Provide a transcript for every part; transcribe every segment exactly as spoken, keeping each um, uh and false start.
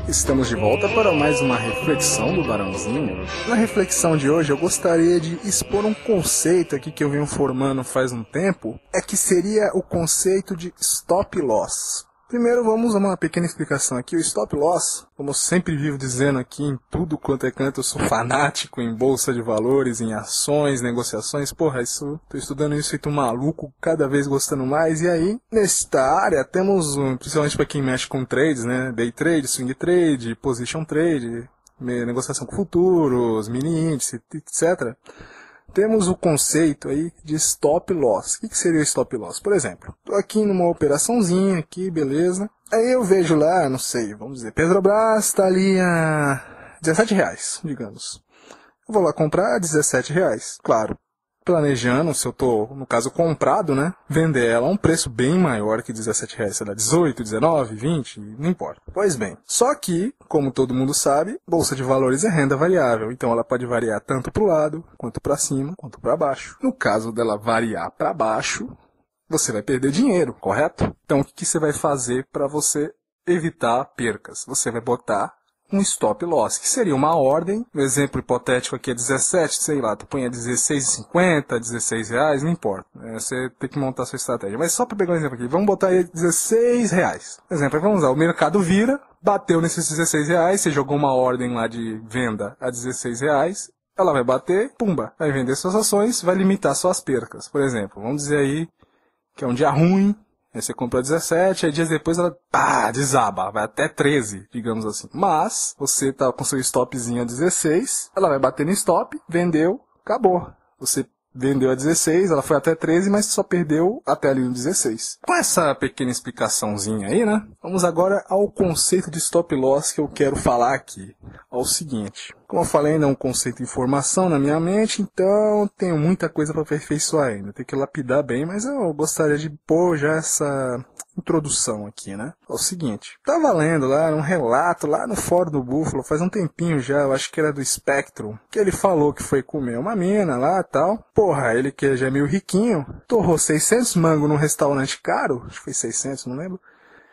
Estamos de volta para mais uma reflexão do Barãozinho. Na reflexão de hoje eu gostaria de expor um conceito aqui que eu venho formando faz um tempo, é que seria o conceito de stop loss. Primeiro vamos a uma pequena explicação aqui. O stop loss, como eu sempre vivo dizendo aqui em tudo quanto é canto, eu sou fanático em bolsa de valores, em ações, negociações. Porra, isso, tô estudando isso feito um maluco, cada vez gostando mais. E aí, nesta área, temos, principalmente para quem mexe com trades, né? Day trade, swing trade, position trade, negociação com futuros, mini índice, etcétera. Temos o conceito aí de stop loss. O que seria o stop loss? Por exemplo, estou aqui numa operaçãozinha aqui, beleza. Aí eu vejo lá, não sei, vamos dizer, Petrobras está ali a dezessete reais, digamos. Eu vou lá comprar a dezessete reais. Claro, planejando, se eu estou, no caso, comprado, né? Vender ela a um preço bem maior que dezessete reais, sei lá, dezoito, dezenove, vinte, não importa. Pois bem, só que, como todo mundo sabe, bolsa de valores é renda variável, então ela pode variar tanto para o lado, quanto para cima, quanto para baixo. No caso dela variar para baixo, você vai perder dinheiro, correto? Então o que, que você vai fazer para você evitar percas? Você vai botar um stop loss, que seria uma ordem, o exemplo hipotético aqui é dezessete, sei lá, tu põe a dezesseis e cinquenta, dezesseis reais, não importa, né? Você tem que montar a sua estratégia. Mas só para pegar um exemplo aqui, vamos botar aí dezesseis reais. Por exemplo, vamos usar, o mercado vira, bateu nesses dezesseis reais, você jogou uma ordem lá de venda a dezesseis reais, ela vai bater, pumba, vai vender suas ações, vai limitar suas percas. Por exemplo, vamos dizer aí que é um dia ruim, aí você comprou dezessete, aí dias depois ela pá, desaba, vai até treze, digamos assim. Mas você tá com seu stopzinho a dezesseis, ela vai bater no stop, vendeu, acabou. Você vendeu a dezesseis, ela foi até treze, mas só perdeu até ali no dezesseis. Com essa pequena explicaçãozinha aí, né? Vamos agora ao conceito de stop loss que eu quero falar aqui. Ao seguinte, como eu falei, ainda é um conceito de informação na minha mente, então tenho muita coisa para aperfeiçoar ainda. Tenho que lapidar bem, mas eu gostaria de pôr já essa introdução aqui, né? É o seguinte, tava lendo lá um relato lá no Fórum do Búfalo, faz um tempinho já, eu acho que era do Spectrum, que ele falou que foi comer uma mina lá e tal. Porra, ele que já é meio riquinho, torrou seiscentos mangos num restaurante caro, acho que foi seiscentos, não lembro.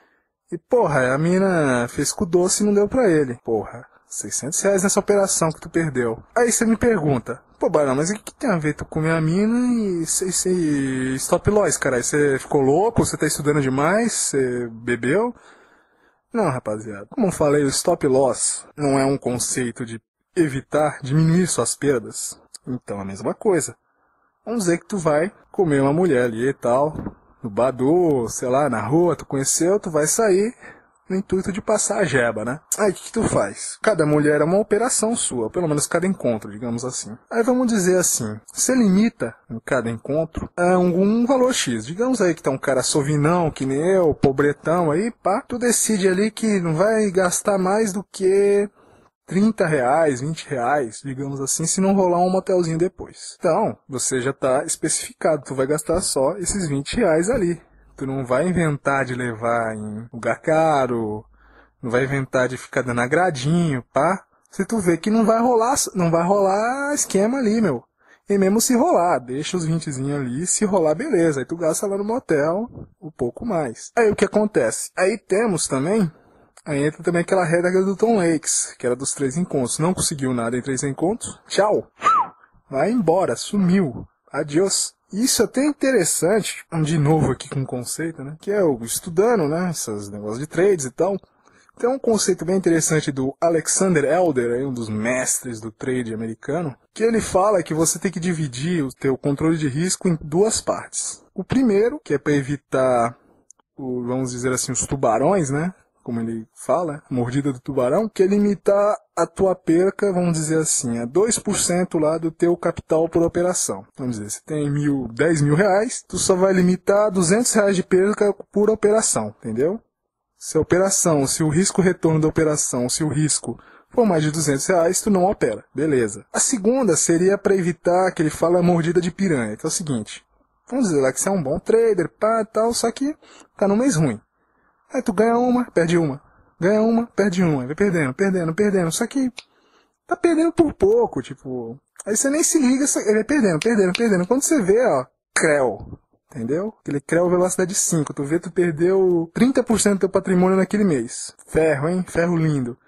E porra, a mina fez com doce e não deu pra ele. Porra, seiscentos reais nessa operação que tu perdeu. Aí você me pergunta, pô, Barão, mas o que, que tem a ver tu comer a mina e, e, e stop loss, cara? Você ficou louco? Você tá estudando demais? Você bebeu? Não, rapaziada. Como eu falei, o stop loss não é um conceito de evitar, diminuir suas perdas. Então, a mesma coisa. Vamos dizer que tu vai comer uma mulher ali e tal, no Badu, sei lá, na rua, tu conheceu, tu vai sair no intuito de passar a jeba, né? Aí o que, que tu faz? Cada mulher é uma operação sua, pelo menos cada encontro, digamos assim. Aí vamos dizer assim, você limita em cada encontro a um valor X. Digamos aí que tá um cara sovinão, que nem eu, pobretão aí, pá. Tu decide ali que não vai gastar mais do que trinta reais, vinte reais, digamos assim, se não rolar um motelzinho depois. Então, você já tá especificado, tu vai gastar só esses vinte reais ali. Tu não vai inventar de levar em lugar caro, não vai inventar de ficar dando agradinho, pá. Se tu vê que não vai rolar, não vai rolar esquema ali, meu. E mesmo se rolar, deixa os vintezinhos ali, se rolar, beleza. Aí tu gasta lá no motel um pouco mais. Aí o que acontece? Aí temos também, aí entra também aquela regra do Tom Lakes, que era dos três encontros. Não conseguiu nada em três encontros, tchau. Vai embora, sumiu. Adiós. Isso é até interessante, de novo aqui com um conceito, né? Que é eu estudando, né? Esses negócios de trades e tal. Tem um conceito bem interessante do Alexander Elder, aí um dos mestres do trade americano, que ele fala que você tem que dividir o teu controle de risco em duas partes. O primeiro, que é para evitar, o, vamos dizer assim, os tubarões, né? Como ele fala, a mordida do tubarão, que é limitar a tua perca, vamos dizer assim, a dois por cento lá do teu capital por operação. Vamos dizer, você tem mil, dez mil reais, tu só vai limitar duzentos reais de perca por operação, entendeu? Se a operação, se o risco-retorno da operação, se o risco for mais de duzentos reais, tu não opera, beleza. A segunda seria para evitar, que ele fala, a mordida de piranha, que é o seguinte, vamos dizer lá que você é um bom trader, pá, tal, só que tá num mês ruim. Aí tu ganha uma, perde uma. Ganha uma, perde uma. Vai perdendo, perdendo, perdendo. Só que tá perdendo por pouco, tipo... Aí você nem se liga, ele vai perdendo, perdendo, perdendo. Quando você vê, ó, creu. Entendeu? Aquele creu velocidade cinco. Tu vê, tu perdeu trinta por cento do teu patrimônio naquele mês. Ferro, hein? Ferro lindo.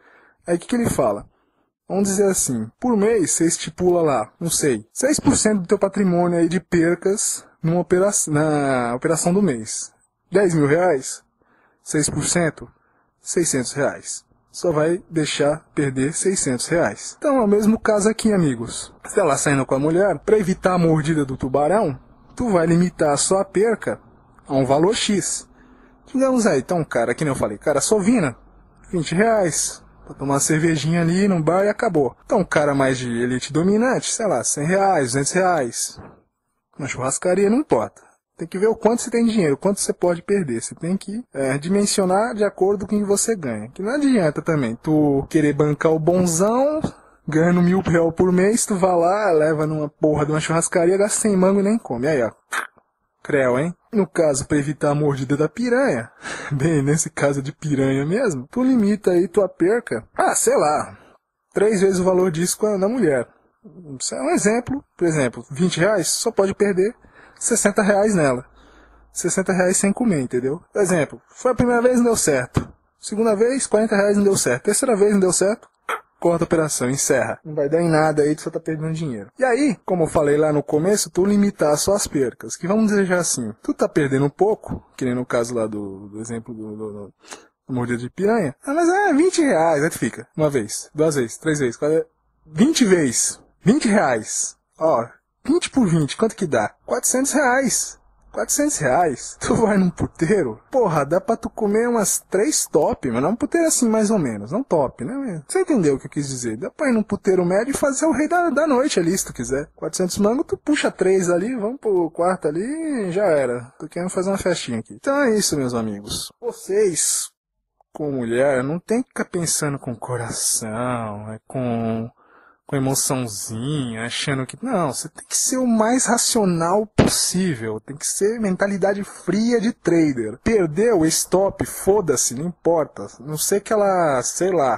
Aí o que, que ele fala? Vamos dizer assim, por mês você estipula lá, não sei, seis por cento do teu patrimônio aí de percas numa operação, na operação do mês. dez mil reais, seis por cento, seiscentos reais. Só vai deixar perder seiscentos reais. Então é o mesmo caso aqui, amigos. Se ela saindo com a mulher, para evitar a mordida do tubarão, tu vai limitar a sua perca a um valor X. Digamos aí, então, cara, que nem eu falei, cara, sovina, vinte reais. Pra tomar uma cervejinha ali num bar e acabou. Então, um cara mais de elite dominante, sei lá, cem reais, duzentos reais. Na churrascaria não importa. Tem que ver o quanto você tem de dinheiro, o quanto você pode perder. Você tem que é, dimensionar de acordo com o que você ganha. Que não adianta também tu querer bancar o bonzão, ganhando mil real por mês, tu vai lá, leva numa porra de uma churrascaria, gasta cem mango e nem come. Aí, ó. Creu, hein? No caso, para evitar a mordida da piranha, bem, nesse caso de piranha mesmo, tu limita aí tua perca, ah, sei lá, três vezes o valor disso na mulher. Isso é um exemplo, por exemplo, vinte reais, só pode perder sessenta reais nela. sessenta reais sem comer, entendeu? Por exemplo, foi a primeira vez, não deu certo. Segunda vez, quarenta reais, não deu certo. Terceira vez, não deu certo. Corta a operação, encerra. Não vai dar em nada aí, tu só tá perdendo dinheiro. E aí, como eu falei lá no começo, tu limitar as suas percas. Que vamos dizer já assim, tu tá perdendo um pouco, que nem no caso lá do, do exemplo do, do, do, do mordida de piranha. Ah, mas é vinte reais, aí tu fica. Uma vez, duas vezes, três vezes, quatro, vinte vezes. vinte reais. Ó, vinte por vinte, quanto que dá? quatrocentos reais. quatrocentos reais, tu vai num puteiro, porra, dá pra tu comer umas três top, mas não um puteiro assim mais ou menos, não top, né? Você entendeu o que eu quis dizer? Dá pra ir num puteiro médio e fazer o rei da, da noite ali, se tu quiser. quatrocentos mangos, tu puxa três ali, vamos pro quarto ali e já era. Tô querendo fazer uma festinha aqui. Então é isso, meus amigos. Vocês, com mulher, não tem que ficar pensando com coração, é com... com emoçãozinha, achando que... Não, você tem que ser o mais racional possível. Tem que ser mentalidade fria de trader. Perdeu, stop, foda-se, não importa. Não sei que ela, sei lá,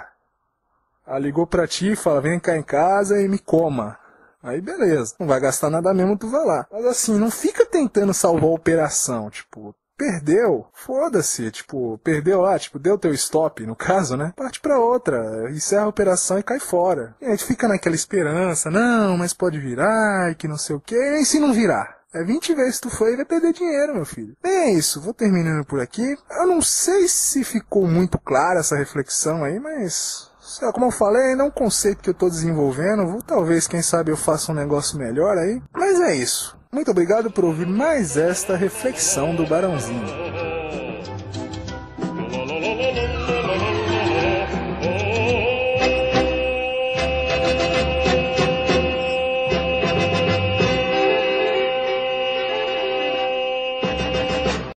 ela ligou pra ti e fala, vem cá em casa e me coma. Aí beleza, não vai gastar nada mesmo, tu vai lá. Mas assim, não fica tentando salvar a operação, tipo... Perdeu, foda-se, tipo, perdeu lá, tipo, deu teu stop, no caso, né? Parte pra outra, encerra a operação e cai fora. E a gente fica naquela esperança, não, mas pode virar, e que não sei o que, e se não virar? É vinte vezes tu foi e vai perder dinheiro, meu filho. Bem, é isso, vou terminando por aqui. Eu não sei se ficou muito clara essa reflexão aí, mas... Como eu falei, ainda é um conceito que eu tô desenvolvendo, vou, talvez, quem sabe, eu faça um negócio melhor aí. Mas é isso. Muito obrigado por ouvir mais esta reflexão do Barãozinho.